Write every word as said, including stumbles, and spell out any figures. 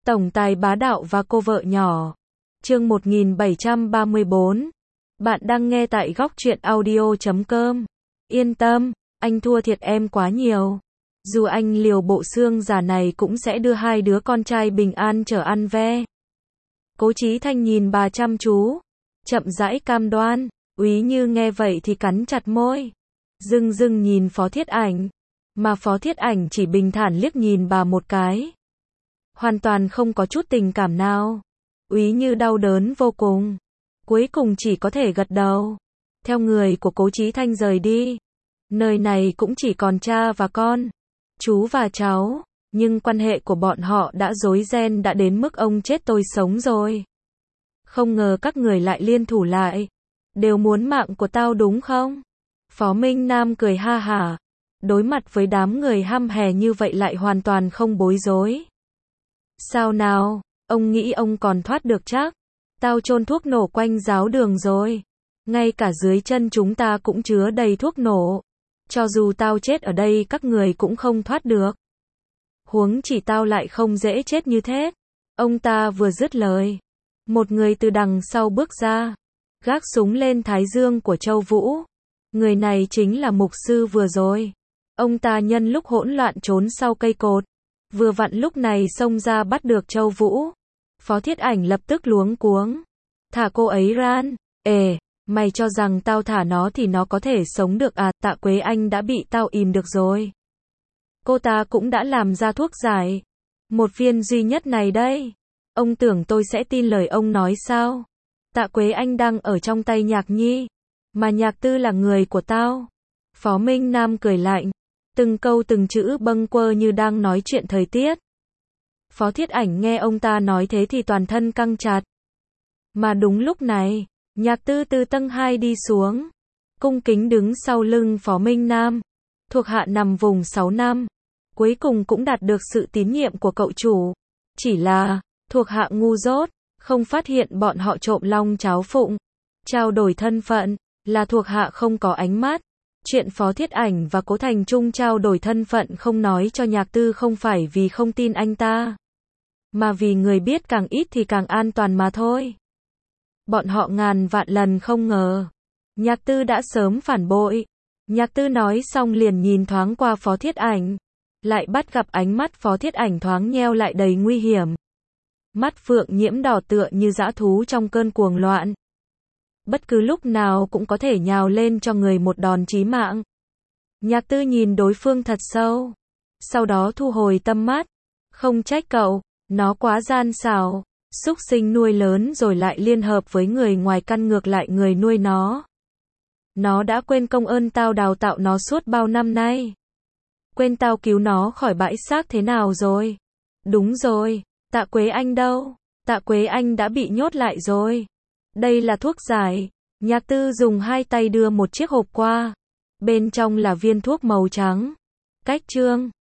Tổng tài bá đạo và cô vợ nhỏ. Chương một nghìn bảy trăm ba mươi bốn. Bạn đang nghe tại góc truyện audio chấm com. Yên tâm, anh thua thiệt em quá nhiều. Dù anh liều bộ xương già này cũng sẽ đưa hai đứa con trai bình an trở ăn ve. Cố Chí Thanh nhìn bà chăm chú, chậm rãi cam đoan. Úy Như nghe vậy thì cắn chặt môi, dưng dưng nhìn Phó Thiết Ảnh, mà Phó Thiết Ảnh chỉ bình thản liếc nhìn bà một cái, hoàn toàn không có chút tình cảm nào. Úy Như đau đớn vô cùng, cuối cùng chỉ có thể gật đầu, theo người của Cố Chí Thanh rời đi. Nơi này cũng chỉ còn cha và con, chú và cháu, nhưng quan hệ của bọn họ đã rối ren đã đến mức ông chết tôi sống rồi. Không ngờ các người lại liên thủ lại, đều muốn mạng của tao đúng không? Phó Minh Nam cười ha hả, đối mặt với đám người hăm hè như vậy lại hoàn toàn không bối rối. Sao nào, ông nghĩ ông còn thoát được chắc? Tao chôn thuốc nổ quanh giáo đường rồi, ngay cả dưới chân chúng ta cũng chứa đầy thuốc nổ. Cho dù tao chết ở đây các người cũng không thoát được. Huống chỉ tao lại không dễ chết như thế. Ông ta vừa dứt lời, một người từ đằng sau bước ra, gác súng lên thái dương của Châu Vũ. Người này chính là mục sư vừa rồi. Ông ta nhân lúc hỗn loạn trốn sau cây cột, vừa vặn lúc này xông ra bắt được Châu Vũ. Phó Thiết Ảnh lập tức luống cuống. Thả cô ấy ra. Ê, mày cho rằng tao thả nó thì nó có thể sống được à? Tạ Quế Anh đã bị tao ìm được rồi. Cô ta cũng đã làm ra thuốc giải. Một viên duy nhất này đây. Ông tưởng tôi sẽ tin lời ông nói sao? Tạ Quế Anh đang ở trong tay Nhạc Nhi, mà Nhạc Tư là người của tao. Phó Minh Nam cười lạnh, từng câu từng chữ bâng quơ như đang nói chuyện thời tiết. Phó Thiết Ảnh nghe ông ta nói thế thì toàn thân căng chặt. Mà đúng lúc này, Nhạc Tư từ tầng hai đi xuống, cung kính đứng sau lưng Phó Minh Nam. Thuộc hạ nằm vùng sáu năm, cuối cùng cũng đạt được sự tín nhiệm của cậu chủ. Chỉ là, thuộc hạ ngu dốt, không phát hiện bọn họ trộm long cháo phụng, trao đổi thân phận, là thuộc hạ không có ánh mắt. Chuyện Phó Thiết Ảnh và Cố Thành Trung trao đổi thân phận không nói cho Nhạc Tư không phải vì không tin anh ta, mà vì người biết càng ít thì càng an toàn mà thôi. Bọn họ ngàn vạn lần không ngờ, Nhạc Tư đã sớm phản bội. Nhạc Tư nói xong liền nhìn thoáng qua Phó Thiết Ảnh, lại bắt gặp ánh mắt Phó Thiết Ảnh thoáng nheo lại đầy nguy hiểm. Mắt phượng nhiễm đỏ tựa như dã thú trong cơn cuồng loạn, bất cứ lúc nào cũng có thể nhào lên cho người một đòn chí mạng. Nhạc Tư nhìn đối phương thật sâu, sau đó thu hồi tâm mắt. Không trách cậu, nó quá gian xảo, súc sinh nuôi lớn rồi lại liên hợp với người ngoài căn ngược lại người nuôi nó. Nó đã quên công ơn tao đào tạo nó suốt bao năm nay. Quên tao cứu nó khỏi bãi xác thế nào rồi? Đúng rồi, Tạ Quế Anh đâu? Tạ Quế Anh đã bị nhốt lại rồi. Đây là thuốc giải. Nhạc Tư dùng hai tay đưa một chiếc hộp qua. Bên trong là viên thuốc màu trắng. Cách chương.